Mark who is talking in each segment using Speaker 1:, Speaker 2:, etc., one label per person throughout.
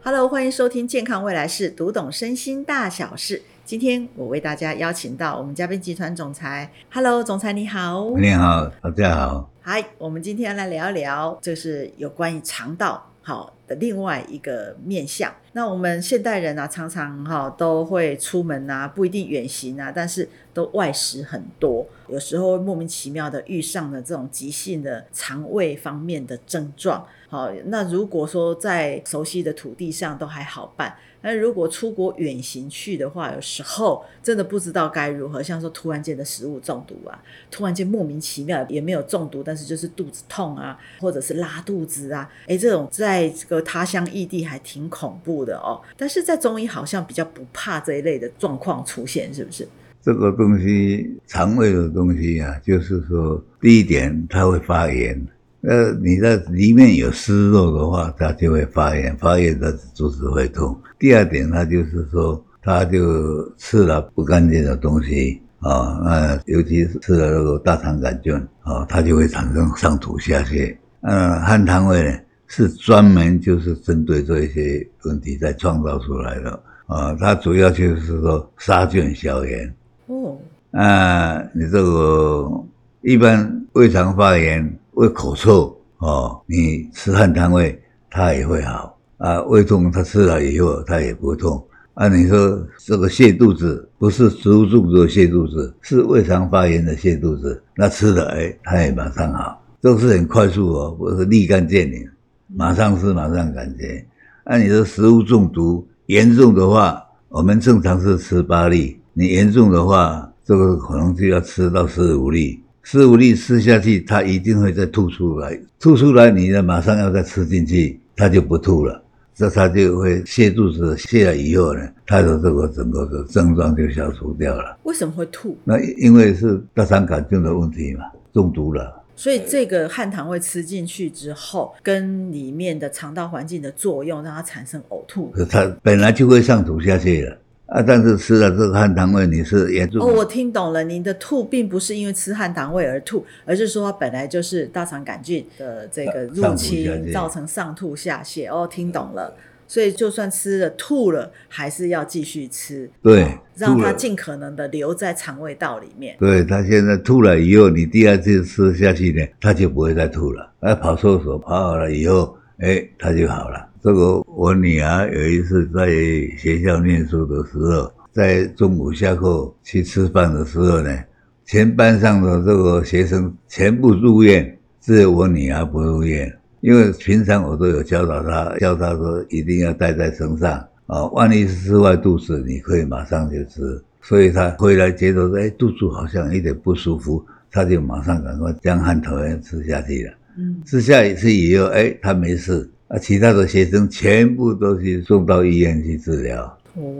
Speaker 1: Hello， 欢迎收听健康未来式，读懂身心大小事。今天我为大家邀请到我们嘉宾集团总裁 ，Hello， 总裁你好。
Speaker 2: 你好，大家好。
Speaker 1: 嗨，我们今天来聊一聊，就是有关于肠道好的另外一个面向。那我们现代人啊，常常都会出门啊，不一定远行啊，但是都外食很多，有时候莫名其妙的遇上了这种急性的肠胃方面的症状。好，那如果说在熟悉的土地上都还好办，那如果出国远行去的话，有时候真的不知道该如何，像说突然间的食物中毒啊，突然间莫名其妙也没有中毒，但是就是肚子痛啊，或者是拉肚子啊，这种在这个他乡异地还挺恐怖的哦。但是在中医好像比较不怕这一类的状况出现，是不是？
Speaker 2: 这个东西，肠胃的东西啊，就是说，第一点它会发炎。你在里面有湿肉的话，它就会发炎，发炎它肚子会痛。第二点，它就是说，它就吃了不干净的东西啊，那尤其是吃了那个大肠杆菌啊，它就会产生上吐下泻。汉汤胃呢是专门就是针对这一些问题在创造出来的啊，它主要就是说杀菌消炎。你这个一般胃肠发炎、胃口臭你吃汉汤胃它也会好啊，胃痛它吃了以后它也不痛啊。你说这个泻肚子不是食物中毒的泻肚子，是胃肠发炎的泻肚子，那吃了它也马上好，都是很快速不是立竿见影，马上吃马上感觉。你说食物中毒严重的话，我们正常是吃8粒，你严重的话这个可能就要吃到15粒，15粒吃下去它一定会再吐出来，吐出来你呢马上要再吃进去，它就不吐了，这它就会泻肚子，泻了以后呢，它的这个整个的症状就消除掉了。
Speaker 1: 为什么会吐？
Speaker 2: 那因为是大肠杆菌的问题嘛，中毒了。
Speaker 1: 所以这个汉唐胃吃进去之后，跟里面的肠道环境的作用，让它产生呕吐。
Speaker 2: 它本来就会上吐下泻了但是吃了这个汉唐胃你是严重
Speaker 1: 我听懂了，您的吐并不是因为吃汉唐胃而吐，而是说它本来就是大肠杆菌的这个入侵造成上吐下泻。听懂了。所以就算吃了吐了，还是要继续吃，
Speaker 2: 对，
Speaker 1: 让它尽可能的留在肠胃道里面。
Speaker 2: 对，它现在吐了以后，你第二次吃下去呢，它就不会再吐了。跑厕所跑好了以后，它就好了。这个我女儿有一次在学校念书的时候，在中午下课去吃饭的时候呢，全班上的这个学生全部入院，只有我女儿不入院。因为平常我都有教导他，叫他说一定要带在身上万一是吃坏肚子，你可以马上就吃。所以他回来觉得说肚子好像有点不舒服，他就马上赶快将汉唐胃吃下去了。吃下一次以后他没事其他的学生全部都去送到医院去治疗。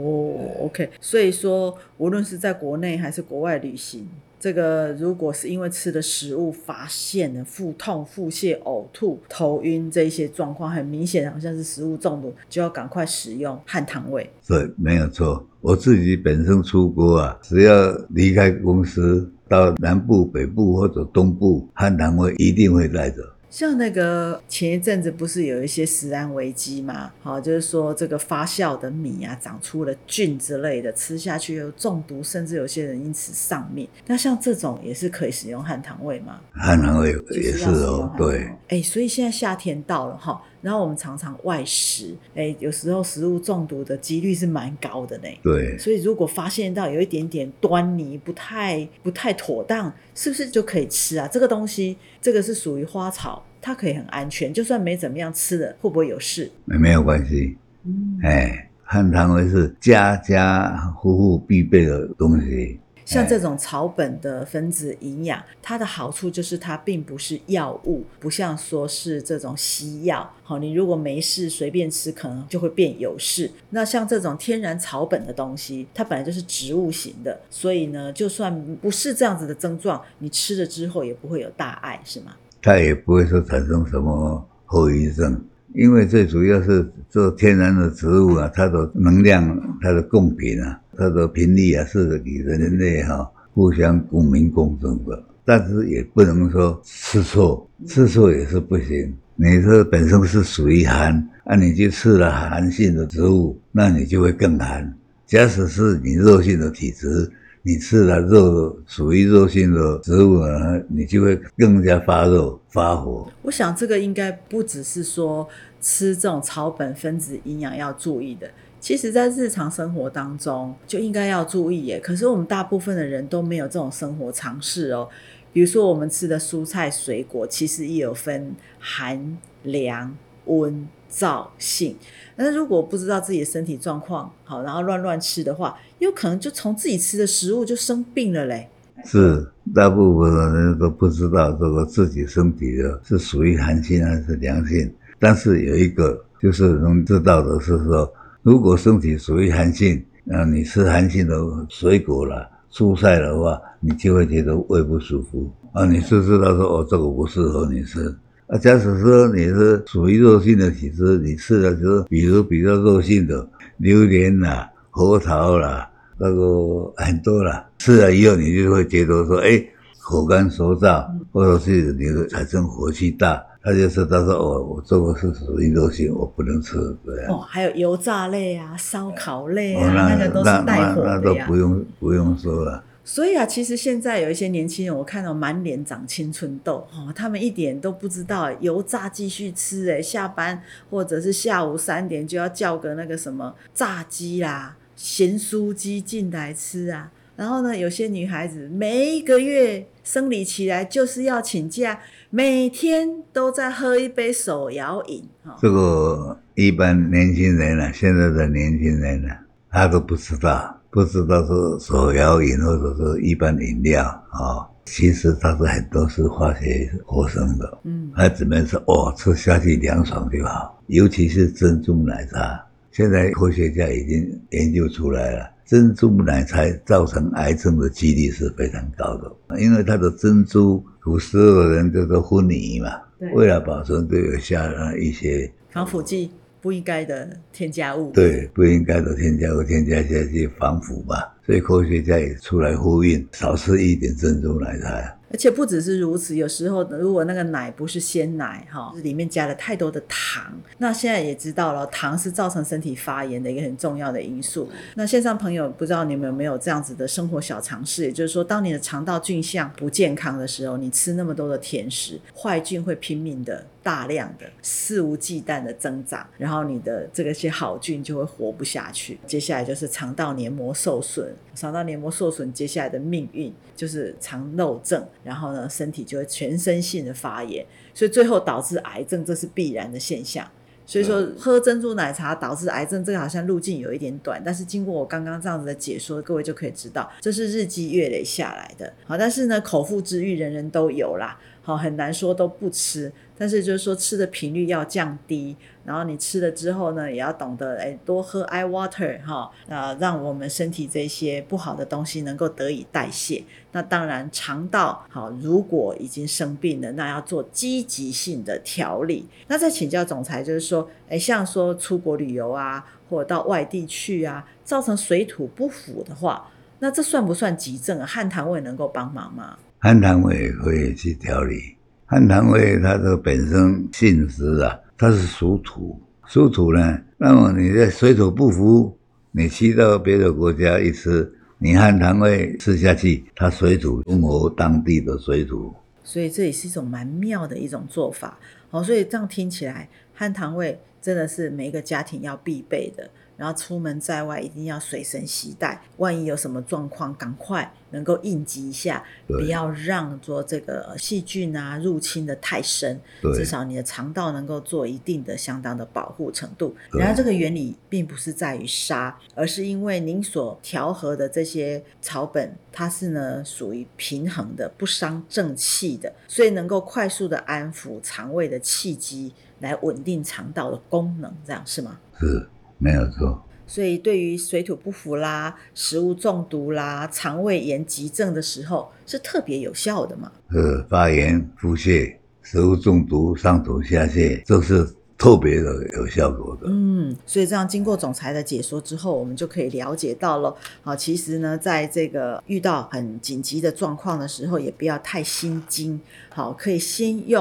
Speaker 1: OK， 所以说无论是在国内还是国外旅行，这个如果是因为吃的食物发现了腹痛、腹泻、呕吐、头晕这一些状况，很明显好像是食物中毒，就要赶快使用汉唐胃。
Speaker 2: 对，没有错。我自己本身出国只要离开公司到南部、北部或者东部，汉唐胃一定会带着。
Speaker 1: 像那个前一阵子不是有一些食安危机嘛，就是说这个发酵的米长出了菌之类的，吃下去有中毒，甚至有些人因此丧命。那像这种也是可以使用汉唐胃吗？
Speaker 2: 汉唐胃也是对。
Speaker 1: 所以现在夏天到了然后我们常常外食，有时候食物中毒的几率是蛮高的呢。
Speaker 2: 对，
Speaker 1: 所以如果发现到有一点点端倪不太妥当，是不是就可以吃啊？这个东西，这个是属于花草，它可以很安全，就算没怎么样吃了，会不会有事？
Speaker 2: 没有关系。汉唐胃是家家户户必备的东西。
Speaker 1: 像这种草本的分子营养，它的好处就是它并不是药物，不像说是这种西药你如果没事随便吃可能就会变有事。那像这种天然草本的东西，它本来就是植物型的，所以呢就算不是这样子的症状，你吃了之后也不会有大碍，是吗？
Speaker 2: 它也不会说产生什么后遗症，因为最主要是做天然的植物它的能量、它的供品它的频率是与人类互相共鸣共振的。但是也不能说吃错也是不行你这本身是属于寒，你去吃了寒性的植物，那你就会更寒。假使是你热性的体质，你吃了属于热性的植物呢，你就会更加发热发火。
Speaker 1: 我想这个应该不只是说吃这种草本分子营养要注意的，其实在日常生活当中就应该要注意耶。可是我们大部分的人都没有这种生活常识哦。比如说我们吃的蔬菜水果其实也有分寒凉温燥性，但是如果不知道自己的身体状况好，然后乱吃的话，有可能就从自己吃的食物就生病了嘞。
Speaker 2: 是，大部分的人都不知道这个自己身体的是属于寒性还是凉性，但是有一个就是能知道的是说，如果身体属于寒性，你吃寒性的水果啦蔬菜的话，你就会觉得胃不舒服你就知道说这个不适合你吃。假使说你是属于热性的体质，你吃的时候比如比较热性的榴莲啦核桃啦那个很多啦，吃了以后你就会觉得说口干舌燥，或者是你的产生火气大，他就知道说我这个是属于热性，我不能吃这样。
Speaker 1: 还有油炸类啊烧烤类啊，那个都是带火的呀，
Speaker 2: 那都不用说了。
Speaker 1: 所以其实现在有一些年轻人，我看到满脸长青春痘他们一点都不知道油炸继续吃下班或者是下午3点就要叫个那个什么炸鸡啦咸酥鸡进来吃啊。然后呢，有些女孩子每一个月生理期来就是要请假，每天都在喝一杯手摇饮
Speaker 2: 这个一般年轻人现在的年轻人他都不知道说手摇饮或者是一般饮料其实它是很多是化学合成的，它只能说吃下去凉爽就好。尤其是珍珠奶茶，现在科学家已经研究出来了，珍珠奶茶造成癌症的几率是非常高的，因为它的珍珠古时候的人就是昏迷嘛，为了保存都有下了一些
Speaker 1: 防腐剂不应该的添加物，
Speaker 2: 对，不应该的添加物添加下去防腐嘛，所以科学家也出来呼吁少吃一点珍珠奶茶。
Speaker 1: 而且不只是如此，有时候如果那个奶不是鲜奶里面加了太多的糖，那现在也知道了，糖是造成身体发炎的一个很重要的因素。那线上朋友不知道你们有没有这样子的生活小常识，也就是说当你的肠道菌相不健康的时候，你吃那么多的甜食，坏菌会拼命的大量的肆无忌惮的增长，然后你的这些好菌就会活不下去。接下来就是肠道黏膜受损，肠道黏膜受损接下来的命运就是肠漏症，然后呢身体就会全身性的发炎，所以最后导致癌症，这是必然的现象。所以说喝珍珠奶茶导致癌症，这个好像路径有一点短，但是经过我刚刚这样子的解说，各位就可以知道这是日积月累下来的。好，但是呢口腹之欲人人都有啦，好，很难说都不吃，但是就是说吃的频率要降低，然后你吃了之后呢也要懂得多喝 eye water 让我们身体这些不好的东西能够得以代谢。那当然肠道好，如果已经生病了，那要做积极性的调理。那再请教总裁，就是说像说出国旅游啊，或者到外地去啊，造成水土不服的话，那这算不算急症啊？汉唐胃能够帮忙吗？
Speaker 2: 汉唐胃可以去调理。汉唐胃它的本身性质它是属土，属土呢，那么你在水土不服，你去到别的国家一吃，你汉唐胃吃下去，它水土融合当地的水土，
Speaker 1: 所以这也是一种蛮妙的一种做法所以这样听起来汉唐胃真的是每一个家庭要必备的，然后出门在外一定要随身携带，万一有什么状况赶快能够应急一下，不要让做这个细菌入侵的太深，至少你的肠道能够做一定的相当的保护程度。然而这个原理并不是在于杀，而是因为您所调和的这些草本，它是呢属于平衡的，不伤正气的，所以能够快速的安抚肠胃的气机，来稳定肠道的功能，这样是吗？
Speaker 2: 是没有错。
Speaker 1: 所以对于水土不服啦、食物中毒啦、肠胃炎急症的时候是特别有效的嘛？
Speaker 2: 发炎、腹泻、食物中毒、上吐下泻，这是特别的有效果的。
Speaker 1: 所以这样经过总裁的解说之后，我们就可以了解到了其实呢在这个遇到很紧急的状况的时候，也不要太心惊，可以先用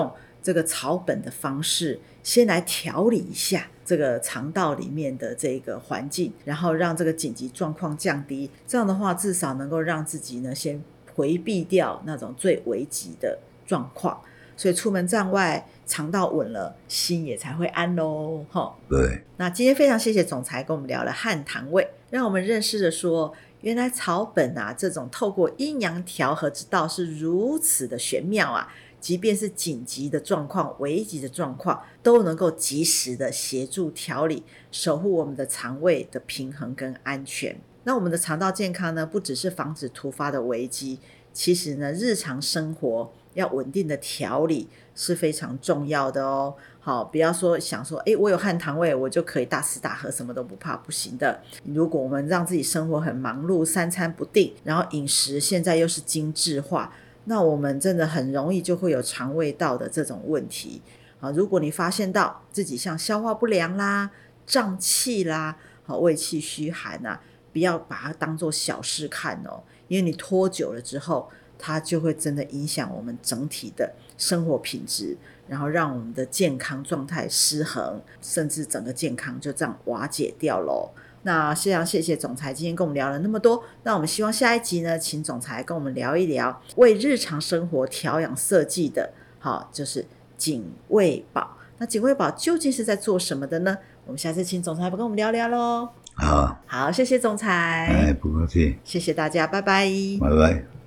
Speaker 1: 这个草本的方式，先来调理一下这个肠道里面的这个环境，然后让这个紧急状况降低，这样的话至少能够让自己呢先回避掉那种最危急的状况。所以出门在外，肠道稳了，心也才会安咯。
Speaker 2: 对。
Speaker 1: 那今天非常谢谢总裁跟我们聊了汉唐味，让我们认识了说，原来草本啊这种透过阴阳调和之道是如此的玄妙啊，即便是紧急的状况、危急的状况，都能够及时的协助调理，守护我们的肠胃的平衡跟安全。那我们的肠道健康呢，不只是防止突发的危机，其实呢，日常生活要稳定的调理是非常重要的哦。好，不要说想说我有汉唐味我就可以大吃大喝什么都不怕，不行的。如果我们让自己生活很忙碌，三餐不定，然后饮食现在又是精致化，那我们真的很容易就会有肠胃道的这种问题。如果你发现到自己像消化不良啦、胀气啦、胃气虚寒啊，不要把它当作小事看哦，因为你拖久了之后，它就会真的影响我们整体的生活品质，然后让我们的健康状态失衡，甚至整个健康就这样瓦解掉咯。那非常谢谢总裁今天跟我们聊了那么多，那我们希望下一集呢，请总裁跟我们聊一聊为日常生活调养设计的就是景胃宝。那景胃宝究竟是在做什么的呢？我们下次请总裁跟我们聊聊咯。好，谢谢总裁。
Speaker 2: 不客气。
Speaker 1: 谢谢大家，拜拜。
Speaker 2: 拜拜。